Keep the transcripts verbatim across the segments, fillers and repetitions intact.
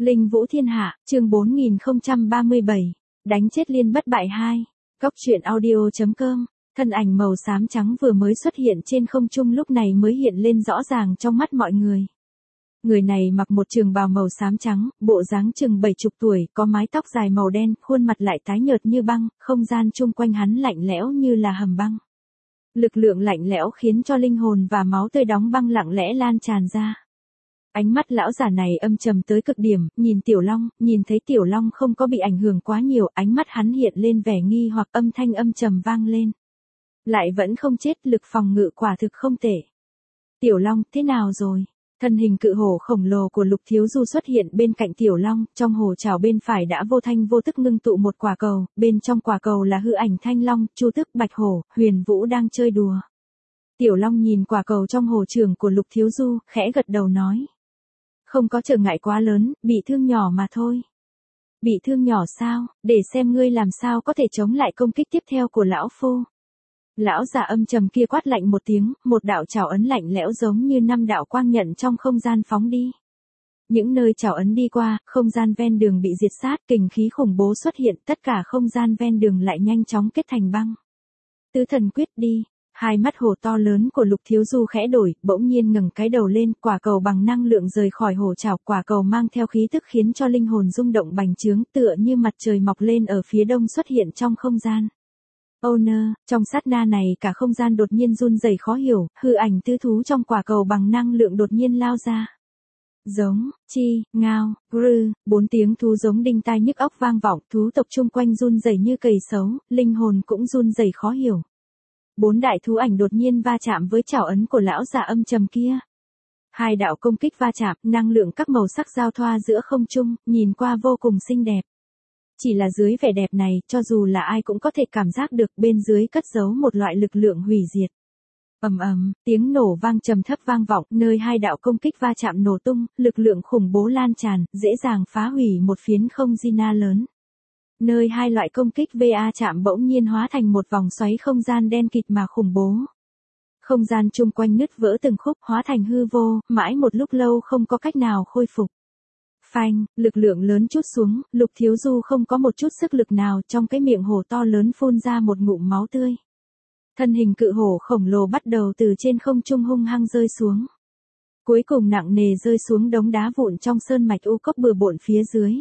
Linh Vũ Thiên Hạ, chương bốn nghìn không trăm ba mươi bảy. Đánh chết Liên Bất Bại hai. Góc truyện audio chấm com. Thân ảnh màu xám trắng vừa mới xuất hiện trên không trung lúc này mới hiện lên rõ ràng trong mắt mọi người. Người này mặc một trường bào màu xám trắng, bộ dáng chừng bảy chục tuổi, có mái tóc dài màu đen, khuôn mặt lại tái nhợt như băng, không gian chung quanh hắn lạnh lẽo như là hầm băng. Lực lượng lạnh lẽo khiến cho linh hồn và máu tươi đóng băng lặng lẽ lan tràn ra. Ánh mắt lão già này âm trầm tới cực điểm, nhìn Tiểu Long, nhìn thấy Tiểu Long không có bị ảnh hưởng quá nhiều, ánh mắt hắn hiện lên vẻ nghi hoặc âm thanh âm trầm vang lên. Lại vẫn không chết, lực phòng ngự quả thực không tệ. Tiểu Long, thế nào rồi? Thân hình cự hổ khổng lồ của Lục Thiếu Du xuất hiện bên cạnh Tiểu Long, trong hồ trảo bên phải đã vô thanh vô tức ngưng tụ một quả cầu, bên trong quả cầu là hư ảnh Thanh Long, Chu Tức, Bạch Hổ, Huyền Vũ đang chơi đùa. Tiểu Long nhìn quả cầu trong hồ trường của Lục Thiếu Du, khẽ gật đầu nói. Không có trở ngại quá lớn, bị thương nhỏ mà thôi. Bị thương nhỏ sao, để xem ngươi làm sao có thể chống lại công kích tiếp theo của lão phu. Lão già âm trầm kia quát lạnh một tiếng, một đạo trảo ấn lạnh lẽo giống như năm đạo quang nhận trong không gian phóng đi. Những nơi trảo ấn đi qua, không gian ven đường bị diệt sát, kình khí khủng bố xuất hiện, tất cả không gian ven đường lại nhanh chóng kết thành băng. Tứ thần quyết đi. Hai mắt hồ to lớn của Lục Thiếu Du khẽ đổi, bỗng nhiên ngẩng cái đầu lên, quả cầu bằng năng lượng rời khỏi hồ trảo, quả cầu mang theo khí tức khiến cho linh hồn rung động bành trướng, tựa như mặt trời mọc lên ở phía đông xuất hiện trong không gian. Owner, trong sát na này cả không gian đột nhiên run rẩy khó hiểu, hư ảnh tứ thú trong quả cầu bằng năng lượng đột nhiên lao ra. Giống, chi, ngao, grư, bốn tiếng thú giống đinh tai nhức óc vang vọng, thú tộc chung quanh run rẩy như cầy sấu, linh hồn cũng run rẩy khó hiểu. Bốn đại thú ảnh đột nhiên va chạm với trảo ấn của lão già âm trầm kia. Hai đạo công kích va chạm, năng lượng các màu sắc giao thoa giữa không trung, nhìn qua vô cùng xinh đẹp. Chỉ là dưới vẻ đẹp này, cho dù là ai cũng có thể cảm giác được bên dưới cất giấu một loại lực lượng hủy diệt. Ầm ầm, tiếng nổ vang trầm thấp vang vọng, nơi hai đạo công kích va chạm nổ tung, lực lượng khủng bố lan tràn, dễ dàng phá hủy một phiến không gian lớn. Nơi hai loại công kích va chạm bỗng nhiên hóa thành một vòng xoáy không gian đen kịt mà khủng bố. Không gian chung quanh nứt vỡ từng khúc hóa thành hư vô, mãi một lúc lâu không có cách nào khôi phục. Phanh, lực lượng lớn trút xuống, Lục Thiếu Du không có một chút sức lực nào, trong cái miệng hổ to lớn phun ra một ngụm máu tươi. Thân hình cự hổ khổng lồ bắt đầu từ trên không trung hung hăng rơi xuống. Cuối cùng nặng nề rơi xuống đống đá vụn trong sơn mạch u cốc bừa bộn phía dưới.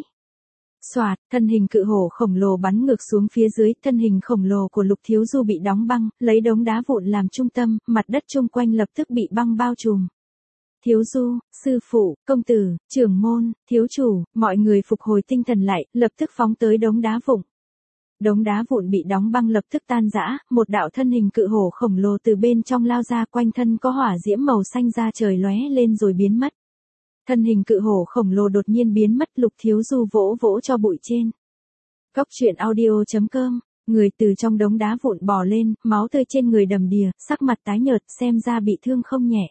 Soạt, thân hình cự hổ khổng lồ bắn ngược xuống phía dưới, thân hình khổng lồ của Lục Thiếu Du bị đóng băng, lấy đống đá vụn làm trung tâm, mặt đất chung quanh lập tức bị băng bao trùm. Thiếu Du, sư phụ, công tử, trưởng môn, thiếu chủ, mọi người phục hồi tinh thần lại, lập tức phóng tới đống đá vụn. Đống đá vụn bị đóng băng lập tức tan rã, một đạo thân hình cự hổ khổng lồ từ bên trong lao ra, quanh thân có hỏa diễm màu xanh ra trời lóe lên rồi biến mất. Thân hình cự hổ khổng lồ đột nhiên biến mất, Lục Thiếu Du vỗ vỗ cho bụi trên. Góc truyện audio chấm com, người từ trong đống đá vụn bò lên, máu tươi trên người đầm đìa, sắc mặt tái nhợt, xem ra bị thương không nhẹ.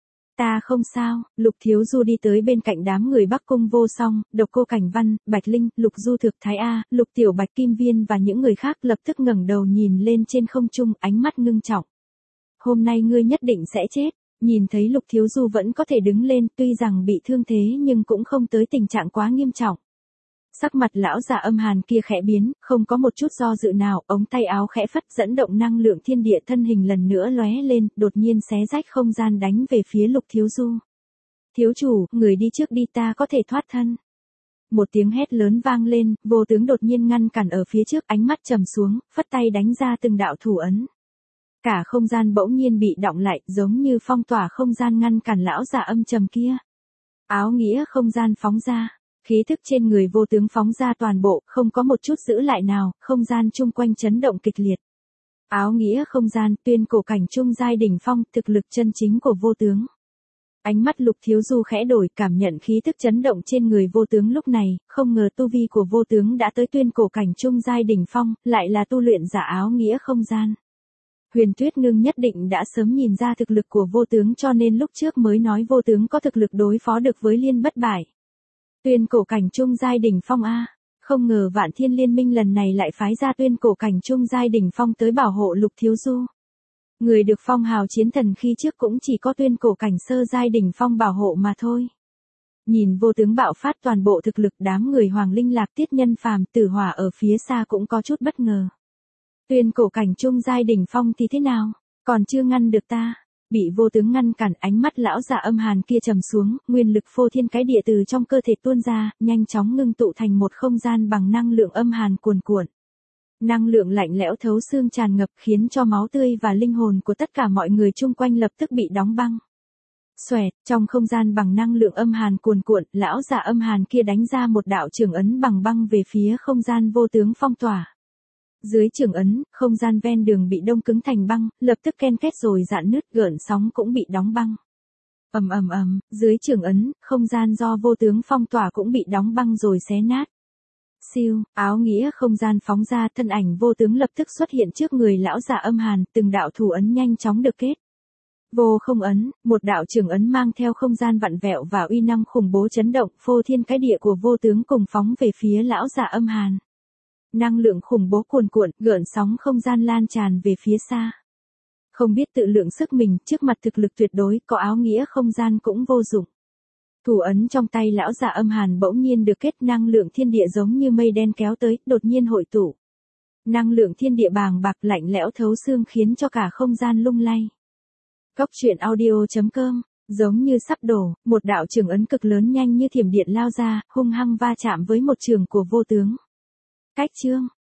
Ta không sao, Lục Thiếu Du đi tới bên cạnh đám người Bắc Cung Vô Song, Độc Cô Cảnh Văn, Bạch Linh, Lục Du Thực Thái A, Lục Tiểu Bạch Kim Viên và những người khác lập tức ngẩng đầu nhìn lên trên không trung, ánh mắt ngưng trọng. Hôm nay ngươi nhất định sẽ chết. Nhìn thấy Lục Thiếu Du vẫn có thể đứng lên, tuy rằng bị thương thế nhưng cũng không tới tình trạng quá nghiêm trọng. Sắc mặt lão già âm hàn kia khẽ biến, không có một chút do dự nào, ống tay áo khẽ phất dẫn động năng lượng thiên địa, thân hình lần nữa lóe lên, đột nhiên xé rách không gian đánh về phía Lục Thiếu Du. Thiếu chủ, người đi trước đi, ta có thể thoát thân. Một tiếng hét lớn vang lên, Vô Tướng đột nhiên ngăn cản ở phía trước, ánh mắt trầm xuống, phất tay đánh ra từng đạo thủ ấn. Cả không gian bỗng nhiên bị đọng lại, giống như phong tỏa không gian ngăn cản lão già âm trầm kia. Áo nghĩa không gian phóng ra, khí thức trên người Vô Tướng phóng ra toàn bộ, không có một chút giữ lại nào, không gian chung quanh chấn động kịch liệt. Áo nghĩa không gian, tuyên cổ cảnh trung giai đỉnh phong, thực lực chân chính của Vô Tướng. Ánh mắt Lục Thiếu Du khẽ đổi, cảm nhận khí thức chấn động trên người Vô Tướng lúc này, không ngờ tu vi của Vô Tướng đã tới tuyên cổ cảnh trung giai đỉnh phong, lại là tu luyện giả áo nghĩa không gian. Huyền Tuyết Ngưng nhất định đã sớm nhìn ra thực lực của Vô Tướng, cho nên lúc trước mới nói Vô Tướng có thực lực đối phó được với Liên Bất Bại. Tuyên cổ cảnh trung giai đỉnh phong a, không ngờ Vạn Thiên Liên Minh lần này lại phái ra tuyên cổ cảnh trung giai đỉnh phong tới bảo hộ Lục Thiếu Du. Người được phong hào chiến thần khi trước cũng chỉ có tuyên cổ cảnh sơ giai đỉnh phong bảo hộ mà thôi. Nhìn vô tướng bạo phát toàn bộ thực lực, đám người Hoàng Linh Lạc, Tiết Nhân Phàm, Tử Hỏa ở phía xa cũng có chút bất ngờ. Tuyên cổ cảnh trung giai đỉnh phong thì thế nào? Còn chưa ngăn được ta. Bị vô tướng ngăn cản, ánh mắt lão già âm hàn kia trầm xuống, nguyên lực phô thiên cái địa từ trong cơ thể tuôn ra, nhanh chóng ngưng tụ thành một không gian bằng năng lượng âm hàn cuồn cuộn. Năng lượng lạnh lẽo thấu xương tràn ngập, khiến cho máu tươi và linh hồn của tất cả mọi người chung quanh lập tức bị đóng băng. Xoẹt, trong không gian bằng năng lượng âm hàn cuồn cuộn, lão già âm hàn kia đánh ra một đạo chưởng ấn bằng băng về phía không gian vô tướng phong tỏa. Dưới chưởng ấn, không gian ven đường bị đông cứng thành băng, lập tức ken két rồi rạn nứt, gợn sóng cũng bị đóng băng. Ầm ầm ầm, dưới chưởng ấn, không gian do vô tướng phong tỏa cũng bị đóng băng rồi xé nát. Siêu, áo nghĩa không gian phóng ra, thân ảnh vô tướng lập tức xuất hiện trước người lão già âm hàn, từng đạo thủ ấn nhanh chóng được kết. Vô không ấn, một đạo chưởng ấn mang theo không gian vặn vẹo và uy năng khủng bố chấn động, phô thiên cái địa của vô tướng cùng phóng về phía lão già âm hàn. Năng lượng khủng bố cuồn cuộn, gợn sóng không gian lan tràn về phía xa. Không biết tự lượng sức mình, trước mặt thực lực tuyệt đối, có áo nghĩa không gian cũng vô dụng. Thủ ấn trong tay lão già âm hàn bỗng nhiên được kết, năng lượng thiên địa giống như mây đen kéo tới, đột nhiên hội tụ. Năng lượng thiên địa bàng bạc lạnh lẽo thấu xương khiến cho cả không gian lung lay. Cốc truyện audio chấm com, giống như sắp đổ, một đạo chưởng ấn cực lớn nhanh như thiểm điện lao ra, hung hăng va chạm với một trường của vô tướng. Cách chương,